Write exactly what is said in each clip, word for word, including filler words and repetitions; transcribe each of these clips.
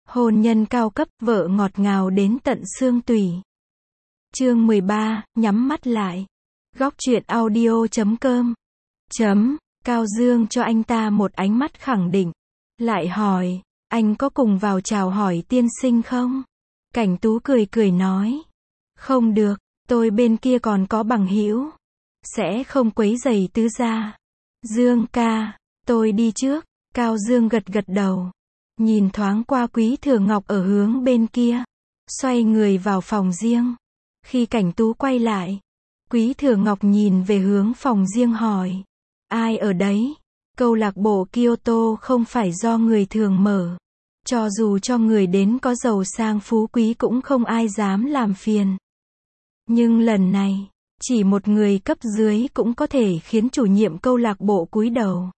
Hôn nhân cao cấp, vợ ngọt ngào đến tận xương tủy. Chương mười ba, nhắm mắt lại. Góc truyện audio chấm com. Chấm, Cao Dương cho anh ta một ánh mắt khẳng định. Lại hỏi, anh có cùng vào chào hỏi tiên sinh không? Cảnh Tú cười cười nói. Không được, tôi bên kia còn có bằng hữu. Sẽ không quấy rầy tứ gia. Dương ca, tôi đi trước. Cao Dương gật gật đầu. Nhìn thoáng qua Quý Thừa Ngọc ở hướng bên kia. Xoay người vào phòng riêng. Khi Cảnh Tú quay lại, Quý Thừa Ngọc nhìn về hướng phòng riêng hỏi. Ai ở đấy? Câu lạc bộ Kyoto không phải do người thường mở. Cho dù cho người đến có giàu sang phú quý cũng không ai dám làm phiền. Nhưng lần này, chỉ một người cấp dưới cũng có thể khiến chủ nhiệm câu lạc bộ cúi đầu.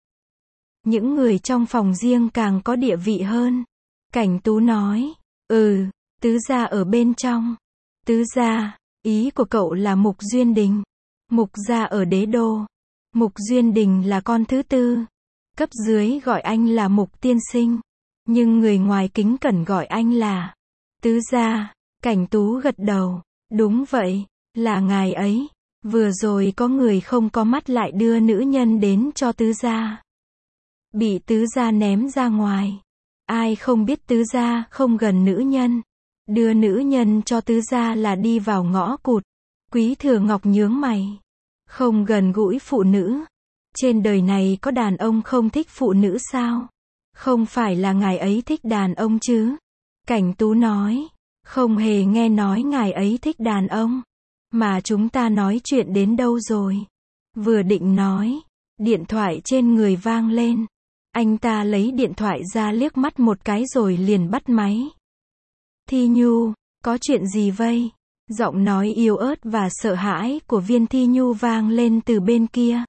Những người trong phòng riêng càng có địa vị hơn. Cảnh Tú nói, ừ, tứ gia ở bên trong. Tứ gia, ý của cậu là Mục Duyên Đình. Mục gia ở Đế Đô. Mục Duyên Đình là con thứ tư. Cấp dưới gọi anh là Mục tiên sinh. Nhưng người ngoài kính cẩn gọi anh là tứ gia. Cảnh Tú gật đầu. Đúng vậy, là ngài ấy. Vừa rồi có người không có mắt lại đưa nữ nhân đến cho tứ gia. Bị tứ gia ném ra ngoài. Ai không biết tứ gia không gần nữ nhân. Đưa nữ nhân cho tứ gia là đi vào ngõ cụt. Quý Thừa Ngọc nhướng mày. Không gần gũi phụ nữ. Trên đời này có đàn ông không thích phụ nữ sao? Không phải là ngài ấy thích đàn ông chứ? Cảnh Tú nói. Không hề nghe nói ngài ấy thích đàn ông. Mà chúng ta nói chuyện đến đâu rồi? Vừa định nói, điện thoại trên người vang lên. Anh ta lấy điện thoại ra liếc mắt một cái rồi liền bắt máy. Thi Nhu, có chuyện gì vây? Giọng nói yếu ớt và sợ hãi của Viên Thi Nhu vang lên từ bên kia.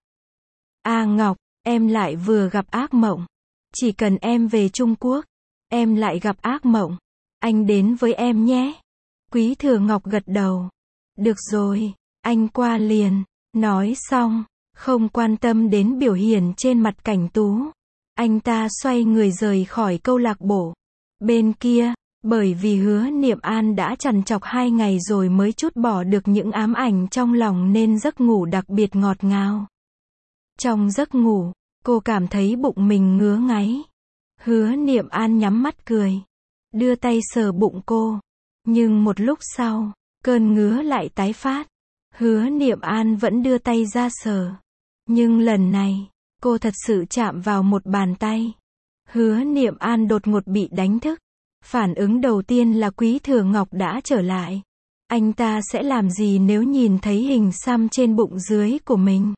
A Ngọc, em lại vừa gặp ác mộng. Chỉ cần em về Trung Quốc, em lại gặp ác mộng. Anh đến với em nhé. Quý Thừa Ngọc gật đầu. Được rồi, anh qua liền. Nói xong, không quan tâm đến biểu hiện trên mặt Cảnh Tú. Anh ta xoay người rời khỏi câu lạc bộ. Bên kia, bởi vì Hứa Niệm An đã trằn trọc hai ngày rồi mới trút bỏ được những ám ảnh trong lòng nên giấc ngủ đặc biệt ngọt ngào. Trong giấc ngủ, cô cảm thấy bụng mình ngứa ngáy. Hứa Niệm An nhắm mắt cười, đưa tay sờ bụng cô. Nhưng một lúc sau, cơn ngứa lại tái phát. Hứa Niệm An vẫn đưa tay ra sờ. Nhưng lần này, cô thật sự chạm vào một bàn tay. Hứa Niệm An đột ngột bị đánh thức. Phản ứng đầu tiên là Quý Thừa Ngọc đã trở lại. Anh ta sẽ làm gì nếu nhìn thấy hình xăm trên bụng dưới của mình?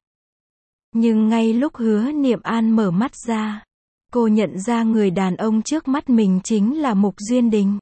Nhưng ngay lúc Hứa Niệm An mở mắt ra, cô nhận ra người đàn ông trước mắt mình chính là Mục Duyên Đình.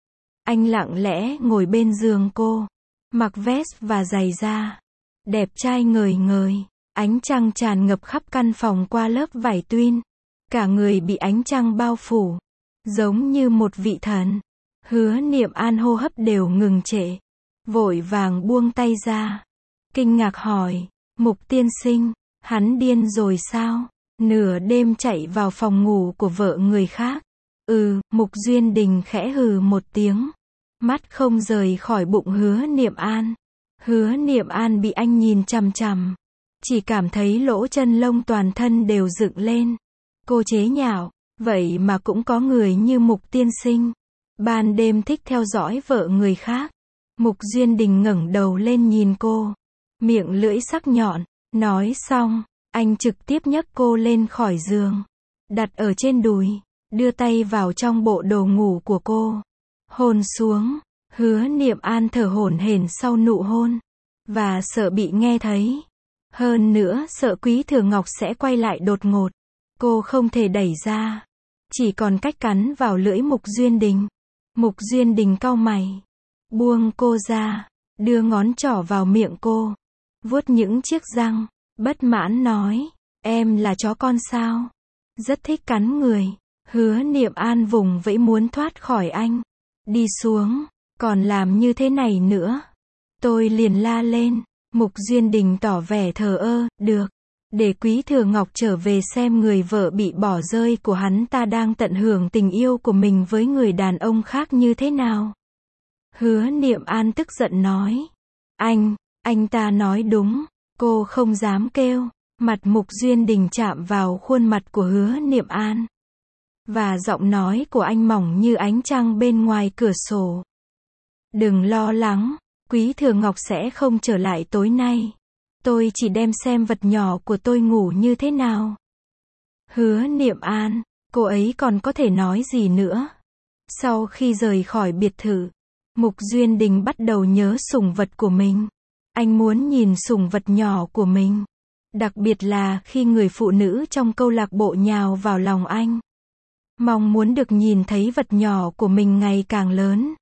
Anh lặng lẽ ngồi bên giường cô, mặc vest và giày da. Đẹp trai ngời ngời, ánh trăng tràn ngập khắp căn phòng qua lớp vải tuyên. Cả người bị ánh trăng bao phủ, giống như một vị thần. Hứa Niệm An hô hấp đều ngừng trệ, vội vàng buông tay ra. Kinh ngạc hỏi, Mục tiên sinh, hắn điên rồi sao? Nửa đêm chạy vào phòng ngủ của vợ người khác. Ừ, Mục Duyên Đình khẽ hừ một tiếng. Mắt không rời khỏi bụng Hứa Niệm An. Hứa Niệm An bị anh nhìn chằm chằm. Chỉ cảm thấy lỗ chân lông toàn thân đều dựng lên. Cô chế nhạo, vậy mà cũng có người như Mục tiên sinh. Ban đêm thích theo dõi vợ người khác. Mục Duyên Đình ngẩng đầu lên nhìn cô. Miệng lưỡi sắc nhọn. Nói xong, anh trực tiếp nhấc cô lên khỏi giường. Đặt ở trên đùi. Đưa tay vào trong bộ đồ ngủ của cô. Hôn xuống. Hứa Niệm An thở hổn hển sau nụ hôn. Và sợ bị nghe thấy. Hơn nữa sợ Quý Thừa Ngọc sẽ quay lại đột ngột. Cô không thể đẩy ra. Chỉ còn cách cắn vào lưỡi Mục Duyên Đình. Mục Duyên Đình cau mày. Buông cô ra. Đưa ngón trỏ vào miệng cô. Vuốt những chiếc răng. Bất mãn nói. Em là chó con sao? Rất thích cắn người. Hứa Niệm An vùng vẫy muốn thoát khỏi anh. Đi xuống. Còn làm như thế này nữa. Tôi liền la lên. Mục Duyên Đình tỏ vẻ thờ ơ. Được. để Quý Thừa Ngọc trở về xem người vợ bị bỏ rơi của hắn ta đang tận hưởng tình yêu của mình với người đàn ông khác như thế nào. Hứa Niệm An tức giận nói. Anh, anh ta nói đúng, cô không dám kêu. Mặt Mục Duyên Đình chạm vào khuôn mặt của Hứa Niệm An. Và giọng nói của anh mỏng như ánh trăng bên ngoài cửa sổ. Đừng lo lắng, Quý Thừa Ngọc sẽ không trở lại tối nay. Tôi chỉ đem xem vật nhỏ của tôi ngủ như thế nào. Hứa Niệm An, cô ấy còn có thể nói gì nữa. Sau khi rời khỏi biệt thự, Mục Duyên Đình bắt đầu nhớ sủng vật của mình. Anh muốn nhìn sủng vật nhỏ của mình. Đặc biệt là khi người phụ nữ trong câu lạc bộ nhào vào lòng anh. Mong muốn được nhìn thấy vật nhỏ của mình ngày càng lớn.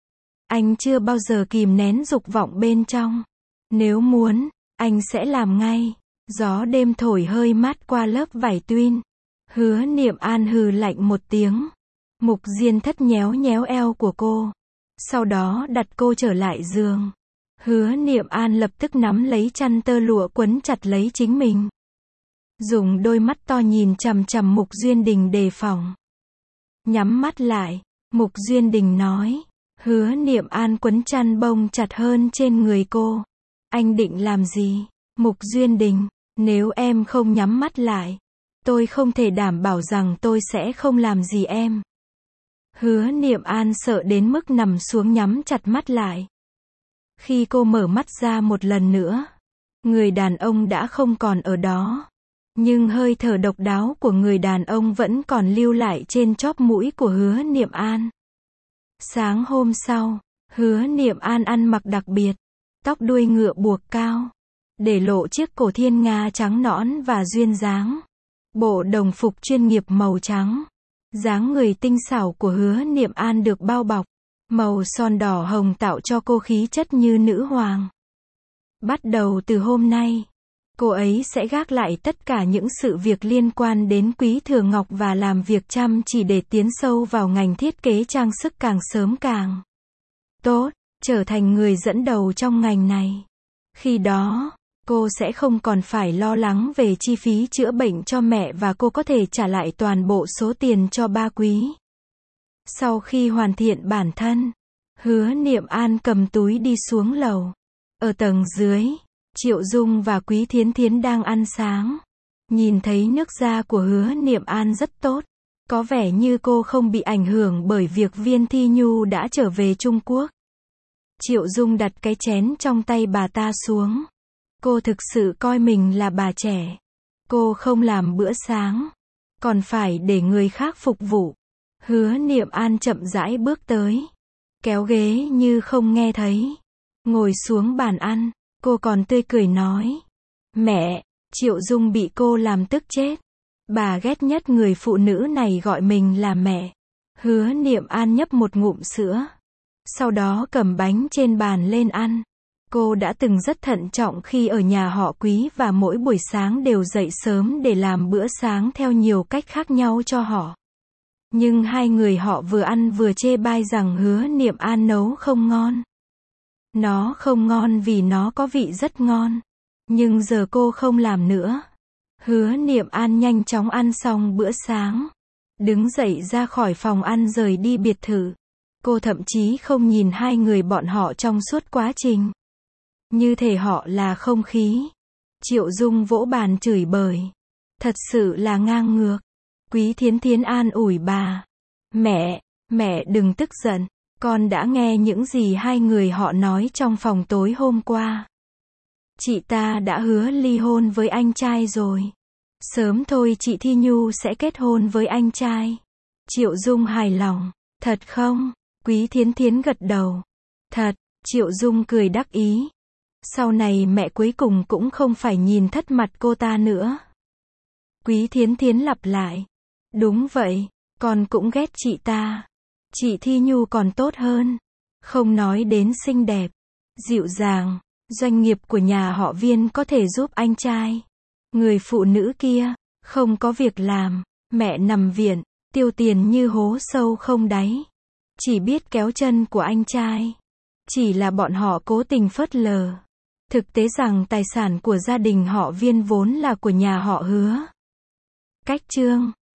Anh chưa bao giờ kìm nén dục vọng bên trong. Nếu muốn, anh sẽ làm ngay. Gió đêm thổi hơi mát qua lớp vải tuyên. Hứa Niệm An hừ lạnh một tiếng. Mục Diên Thất nhéo nhéo eo của cô. Sau đó đặt cô trở lại giường. Hứa Niệm An lập tức nắm lấy chăn tơ lụa quấn chặt lấy chính mình. Dùng đôi mắt to nhìn chằm chằm Mục Duyên Đình đề phòng. Nhắm mắt lại, Mục Duyên Đình nói. Hứa Niệm An quấn chăn bông chặt hơn trên người cô. Anh định làm gì? Mục Duyên Đình, nếu em không nhắm mắt lại, tôi không thể đảm bảo rằng tôi sẽ không làm gì em. Hứa Niệm An sợ đến mức nằm xuống nhắm chặt mắt lại. Khi cô mở mắt ra một lần nữa, người đàn ông đã không còn ở đó. Nhưng hơi thở độc đáo của người đàn ông vẫn còn lưu lại trên chóp mũi của Hứa Niệm An. Sáng hôm sau, Hứa Niệm An ăn mặc đặc biệt, tóc đuôi ngựa buộc cao, để lộ chiếc cổ thiên nga trắng nõn và duyên dáng. Bộ đồng phục chuyên nghiệp màu trắng. Dáng người tinh xảo của Hứa Niệm An được bao bọc. Màu son đỏ hồng tạo cho cô khí chất như nữ hoàng. Bắt đầu từ hôm nay, cô ấy sẽ gác lại tất cả những sự việc liên quan đến Quý Thừa Ngọc và làm việc chăm chỉ để tiến sâu vào ngành thiết kế trang sức càng sớm càng tốt, trở thành người dẫn đầu trong ngành này. Khi đó, cô sẽ không còn phải lo lắng về chi phí chữa bệnh cho mẹ và cô có thể trả lại toàn bộ số tiền cho ba Quý. Sau khi hoàn thiện bản thân, Hứa Niệm An cầm túi đi xuống lầu. Ở tầng dưới, Triệu Dung và Quý Thiến Thiến đang ăn sáng. Nhìn thấy nước da của Hứa Niệm An rất tốt. Có vẻ như cô không bị ảnh hưởng bởi việc Viên Thi Nhu đã trở về Trung Quốc. Triệu Dung đặt cái chén trong tay bà ta xuống. Cô thực sự coi mình là bà trẻ. Cô không làm bữa sáng, còn phải để người khác phục vụ. Hứa Niệm An chậm rãi bước tới, kéo ghế như không nghe thấy, ngồi xuống bàn ăn. Cô còn tươi cười nói. Mẹ. Triệu Dung bị cô làm tức chết. Bà ghét nhất người phụ nữ này gọi mình là mẹ. Hứa Niệm An nhấp một ngụm sữa, sau đó cầm bánh trên bàn lên ăn. Cô đã từng rất thận trọng khi ở nhà họ Quý và mỗi buổi sáng đều dậy sớm để làm bữa sáng theo nhiều cách khác nhau cho họ. Nhưng hai người họ vừa ăn vừa chê bai rằng Hứa Niệm An nấu không ngon. Nó không ngon vì nó có vị rất ngon. Nhưng giờ cô không làm nữa. Hứa Niệm An nhanh chóng ăn xong bữa sáng, đứng dậy ra khỏi phòng ăn rời đi biệt thự. Cô thậm chí không nhìn hai người bọn họ trong suốt quá trình. Như thể họ là không khí. Triệu Dung vỗ bàn chửi bới. Thật sự là ngang ngược. Quý Thiến Thiến an ủi bà. Mẹ, mẹ đừng tức giận. Con đã nghe những gì hai người họ nói trong phòng tối hôm qua. Chị ta đã hứa ly hôn với anh trai rồi. Sớm thôi chị Thi Nhu sẽ kết hôn với anh trai. Triệu Dung hài lòng. Thật không? Quý Thiến Thiến gật đầu. Thật. Triệu Dung cười đắc ý. Sau này mẹ cuối cùng cũng không phải nhìn thất mặt cô ta nữa. Quý Thiến Thiến lặp lại. Đúng vậy, con cũng ghét chị ta. Chị Thi Nhu còn tốt hơn. Không nói đến xinh đẹp, dịu dàng. Doanh nghiệp của nhà họ Viên có thể giúp anh trai. Người phụ nữ kia, không có việc làm, mẹ nằm viện, tiêu tiền như hố sâu không đáy. Chỉ biết kéo chân của anh trai. Chỉ là bọn họ cố tình phớt lờ. Thực tế rằng tài sản của gia đình họ Viên vốn là của nhà họ Hứa. Cách chương